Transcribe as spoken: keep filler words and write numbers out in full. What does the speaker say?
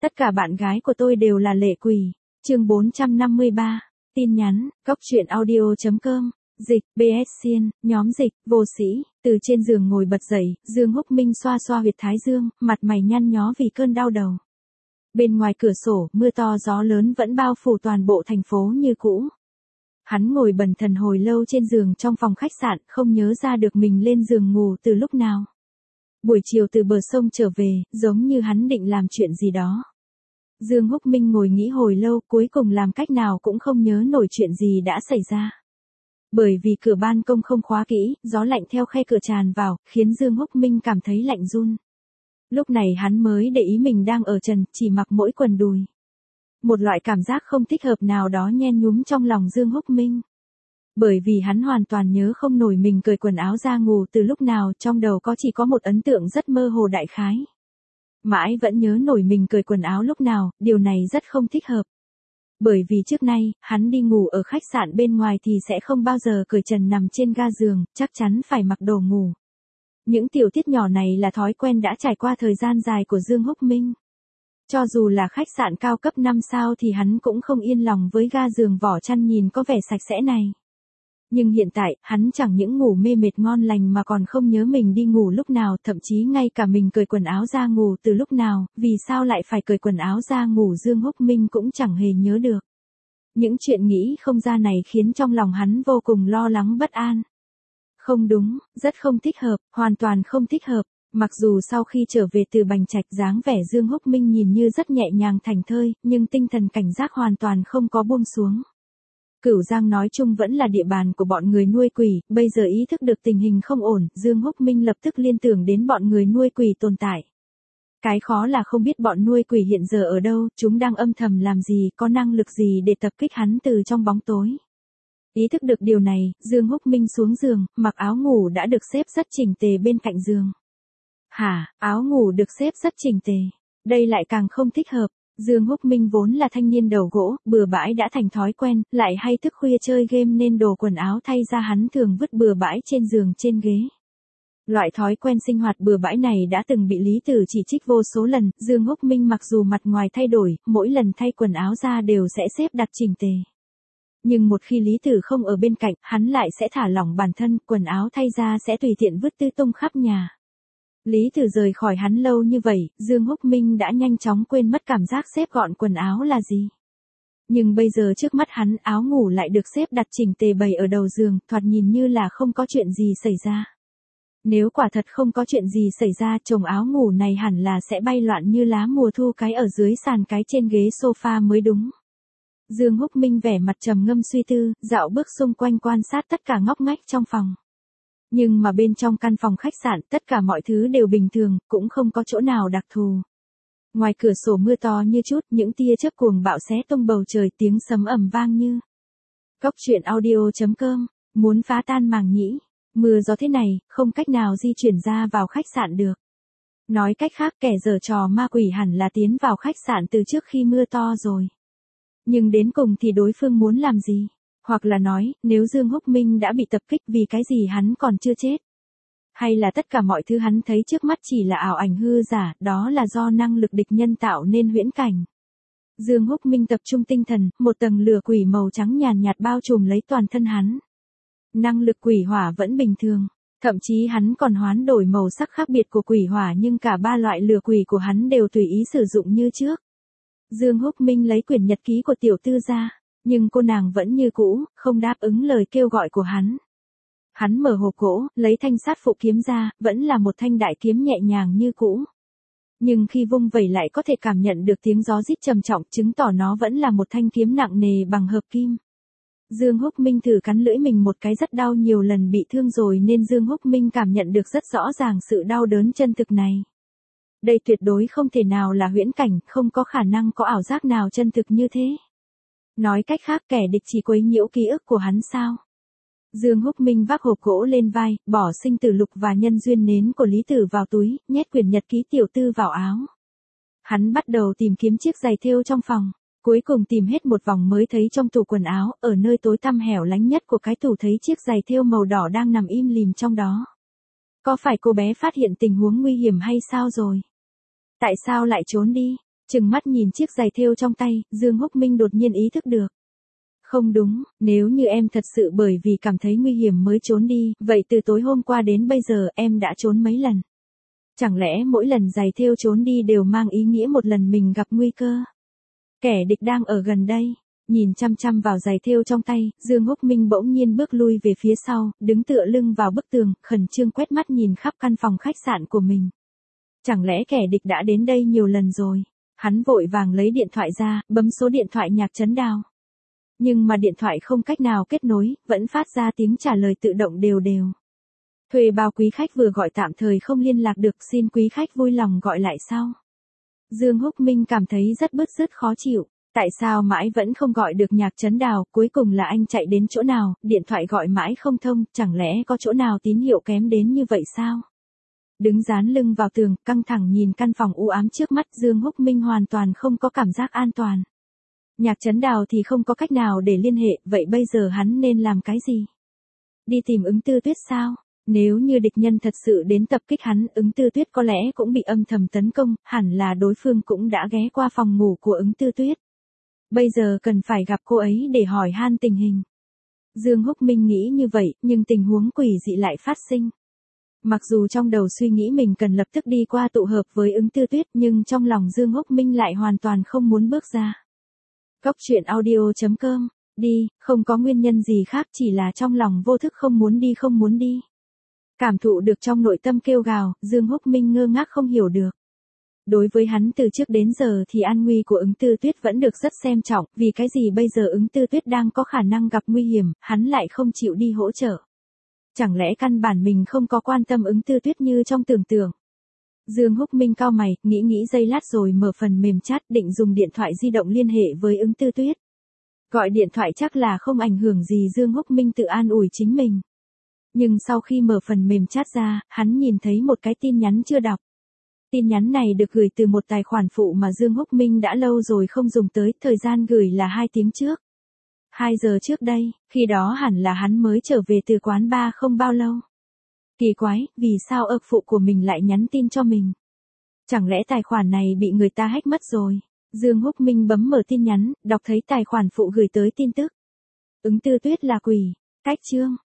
Tất cả bạn gái của tôi đều là lệ quỷ. Chương bốn trăm năm mươi ba. Tin nhắn, cóc truyện audio chấm com. Dịch, bê ét Xiên, nhóm dịch, vô sĩ, từ trên giường ngồi bật dậy, Dương Húc Minh xoa xoa huyệt thái dương, mặt mày nhăn nhó vì cơn đau đầu. Bên ngoài cửa sổ, mưa to gió lớn vẫn bao phủ toàn bộ thành phố như cũ. Hắn ngồi bần thần hồi lâu trên giường trong phòng khách sạn, không nhớ ra được mình lên giường ngủ từ lúc nào. Buổi chiều từ bờ sông trở về, giống như hắn định làm chuyện gì đó. Dương Húc Minh ngồi nghĩ hồi lâu, cuối cùng làm cách nào cũng không nhớ nổi chuyện gì đã xảy ra. Bởi vì cửa ban công không khóa kỹ, gió lạnh theo khe cửa tràn vào, khiến Dương Húc Minh cảm thấy lạnh run. Lúc này hắn mới để ý mình đang ở trần, chỉ mặc mỗi quần đùi. Một loại cảm giác không thích hợp nào đó nhen nhúm trong lòng Dương Húc Minh. Bởi vì hắn hoàn toàn nhớ không nổi mình cởi quần áo ra ngủ từ lúc nào, trong đầu có chỉ có một ấn tượng rất mơ hồ đại khái. Mãi vẫn nhớ nổi mình cởi quần áo lúc nào, điều này rất không thích hợp. Bởi vì trước nay, hắn đi ngủ ở khách sạn bên ngoài thì sẽ không bao giờ cởi trần nằm trên ga giường, chắc chắn phải mặc đồ ngủ. Những tiểu tiết nhỏ này là thói quen đã trải qua thời gian dài của Dương Húc Minh. Cho dù là khách sạn cao cấp năm sao thì hắn cũng không yên lòng với ga giường vỏ chăn nhìn có vẻ sạch sẽ này. Nhưng hiện tại, hắn chẳng những ngủ mê mệt ngon lành mà còn không nhớ mình đi ngủ lúc nào, thậm chí ngay cả mình cởi quần áo ra ngủ từ lúc nào, vì sao lại phải cởi quần áo ra ngủ Dương Húc Minh cũng chẳng hề nhớ được. Những chuyện nghĩ không ra này khiến trong lòng hắn vô cùng lo lắng bất an. Không đúng, rất không thích hợp, hoàn toàn không thích hợp. Mặc dù sau khi trở về từ Bành Trạch dáng vẻ Dương Húc Minh nhìn như rất nhẹ nhàng thảnh thơi, nhưng tinh thần cảnh giác hoàn toàn không có buông xuống. Cửu Giang nói chung vẫn là địa bàn của bọn người nuôi quỷ, bây giờ ý thức được tình hình không ổn, Dương Húc Minh lập tức liên tưởng đến bọn người nuôi quỷ tồn tại. Cái khó là không biết bọn nuôi quỷ hiện giờ ở đâu, chúng đang âm thầm làm gì, có năng lực gì để tập kích hắn từ trong bóng tối. Ý thức được điều này, Dương Húc Minh xuống giường, mặc áo ngủ đã được xếp rất chỉnh tề bên cạnh giường. Hả, áo ngủ được xếp rất chỉnh tề. Đây lại càng không thích hợp. Dương Húc Minh vốn là thanh niên đầu gỗ, bừa bãi đã thành thói quen, lại hay thức khuya chơi game nên đồ quần áo thay ra hắn thường vứt bừa bãi trên giường trên ghế. Loại thói quen sinh hoạt bừa bãi này đã từng bị Lý Tử chỉ trích vô số lần, Dương Húc Minh mặc dù mặt ngoài thay đổi, mỗi lần thay quần áo ra đều sẽ xếp đặt chỉnh tề. Nhưng một khi Lý Tử không ở bên cạnh, hắn lại sẽ thả lỏng bản thân, quần áo thay ra sẽ tùy tiện vứt tứ tung khắp nhà. Lý Tử rời khỏi hắn lâu như vậy, Dương Húc Minh đã nhanh chóng quên mất cảm giác xếp gọn quần áo là gì. Nhưng bây giờ trước mắt hắn, áo ngủ lại được xếp đặt chỉnh tề bày ở đầu giường, thoạt nhìn như là không có chuyện gì xảy ra. Nếu quả thật không có chuyện gì xảy ra, chồng áo ngủ này hẳn là sẽ bay loạn như lá mùa thu, cái ở dưới sàn cái trên ghế sofa mới đúng. Dương Húc Minh vẻ mặt trầm ngâm suy tư, dạo bước xung quanh quan sát tất cả ngóc ngách trong phòng. Nhưng mà bên trong căn phòng khách sạn, tất cả mọi thứ đều bình thường, cũng không có chỗ nào đặc thù. Ngoài cửa sổ mưa to như chút, những tia chớp cuồng bạo xé tung bầu trời, tiếng sấm ầm vang như. Cóc truyện audio chấm com, muốn phá tan màng nhĩ. Mưa gió thế này, không cách nào di chuyển ra vào khách sạn được. Nói cách khác, kẻ giở trò ma quỷ hẳn là tiến vào khách sạn từ trước khi mưa to rồi. Nhưng đến cùng thì đối phương muốn làm gì? Hoặc là nói, nếu Dương Húc Minh đã bị tập kích vì cái gì hắn còn chưa chết? Hay là tất cả mọi thứ hắn thấy trước mắt chỉ là ảo ảnh hư giả, đó là do năng lực địch nhân tạo nên huyễn cảnh? Dương Húc Minh tập trung tinh thần, một tầng lửa quỷ màu trắng nhàn nhạt bao trùm lấy toàn thân hắn. Năng lực quỷ hỏa vẫn bình thường, thậm chí hắn còn hoán đổi màu sắc khác biệt của quỷ hỏa, nhưng cả ba loại lửa quỷ của hắn đều tùy ý sử dụng như trước. Dương Húc Minh lấy quyển nhật ký của tiểu tư ra. Nhưng cô nàng vẫn như cũ, không đáp ứng lời kêu gọi của hắn. Hắn mở hộp gỗ, lấy thanh sát phụ kiếm ra, vẫn là một thanh đại kiếm nhẹ nhàng như cũ. Nhưng khi vung vẩy lại có thể cảm nhận được tiếng gió rít trầm trọng, chứng tỏ nó vẫn là một thanh kiếm nặng nề bằng hợp kim. Dương Húc Minh thử cắn lưỡi mình một cái, rất đau, nhiều lần bị thương rồi nên Dương Húc Minh cảm nhận được rất rõ ràng sự đau đớn chân thực này. Đây tuyệt đối không thể nào là huyễn cảnh, không có khả năng có ảo giác nào chân thực như thế. Nói cách khác, kẻ địch chỉ quấy nhiễu ký ức của hắn sao? Dương Húc Minh vác hộp gỗ lên vai, bỏ sinh tử lục và nhân duyên nến của Lý Tử vào túi, nhét quyển nhật ký tiểu tư vào áo. Hắn bắt đầu tìm kiếm chiếc giày thêu trong phòng, cuối cùng tìm hết một vòng mới thấy trong tủ quần áo, ở nơi tối tăm hẻo lánh nhất của cái tủ thấy chiếc giày thêu màu đỏ đang nằm im lìm trong đó. Có phải cô bé phát hiện tình huống nguy hiểm hay sao rồi? Tại sao lại trốn đi? Trừng mắt nhìn chiếc giày thêu trong tay, Dương Húc Minh đột nhiên ý thức được. Không đúng, nếu như em thật sự bởi vì cảm thấy nguy hiểm mới trốn đi, vậy từ tối hôm qua đến bây giờ em đã trốn mấy lần? Chẳng lẽ mỗi lần giày thêu trốn đi đều mang ý nghĩa một lần mình gặp nguy cơ? Kẻ địch đang ở gần đây. Nhìn chăm chăm vào giày thêu trong tay, Dương Húc Minh bỗng nhiên bước lui về phía sau, đứng tựa lưng vào bức tường, khẩn trương quét mắt nhìn khắp căn phòng khách sạn của mình. Chẳng lẽ kẻ địch đã đến đây nhiều lần rồi? Hắn vội vàng lấy điện thoại ra, bấm số điện thoại Nhạc Trấn Đào. Nhưng mà điện thoại không cách nào kết nối, vẫn phát ra tiếng trả lời tự động đều đều. Thuê bao quý khách vừa gọi tạm thời không liên lạc được, xin quý khách vui lòng gọi lại sau. Dương Húc Minh cảm thấy rất bứt rứt khó chịu. Tại sao mãi vẫn không gọi được Nhạc Trấn Đào, cuối cùng là anh chạy đến chỗ nào, điện thoại gọi mãi không thông, chẳng lẽ có chỗ nào tín hiệu kém đến như vậy sao? Đứng dán lưng vào tường, căng thẳng nhìn căn phòng u ám trước mắt, Dương Húc Minh hoàn toàn không có cảm giác an toàn. Nhạc Trấn Đào thì không có cách nào để liên hệ, vậy bây giờ hắn nên làm cái gì? Đi tìm Ứng Tư Tuyết sao? Nếu như địch nhân thật sự đến tập kích hắn, Ứng Tư Tuyết có lẽ cũng bị âm thầm tấn công, hẳn là đối phương cũng đã ghé qua phòng ngủ của Ứng Tư Tuyết. Bây giờ cần phải gặp cô ấy để hỏi han tình hình. Dương Húc Minh nghĩ như vậy, nhưng tình huống quỷ dị lại phát sinh. Mặc dù trong đầu suy nghĩ mình cần lập tức đi qua tụ hợp với Ứng Tư Tuyết, nhưng trong lòng Dương Húc Minh lại hoàn toàn không muốn bước ra. Cốc truyện audio chấm com, đi, không có nguyên nhân gì khác, chỉ là trong lòng vô thức không muốn đi không muốn đi. Cảm thụ được trong nội tâm kêu gào, Dương Húc Minh ngơ ngác không hiểu được. Đối với hắn từ trước đến giờ thì an nguy của Ứng Tư Tuyết vẫn được rất xem trọng, vì cái gì bây giờ Ứng Tư Tuyết đang có khả năng gặp nguy hiểm, hắn lại không chịu đi hỗ trợ. Chẳng lẽ căn bản mình không có quan tâm Ứng Tư Tuyết như trong tưởng tượng. Dương Húc Minh cau mày, nghĩ nghĩ giây lát rồi mở phần mềm chat, định dùng điện thoại di động liên hệ với Ứng Tư Tuyết. Gọi điện thoại chắc là không ảnh hưởng gì, Dương Húc Minh tự an ủi chính mình. Nhưng sau khi mở phần mềm chat ra, hắn nhìn thấy một cái tin nhắn chưa đọc. Tin nhắn này được gửi từ một tài khoản phụ mà Dương Húc Minh đã lâu rồi không dùng tới, thời gian gửi là hai tiếng trước. hai giờ trước đây, khi đó hẳn là hắn mới trở về từ quán bar không bao lâu. Kỳ quái, vì sao ơ phụ của mình lại nhắn tin cho mình? Chẳng lẽ tài khoản này bị người ta hack mất rồi? Dương Húc Minh bấm mở tin nhắn, đọc thấy tài khoản phụ gửi tới tin tức. Ứng Tư Tuyết là quỷ. Cách chương.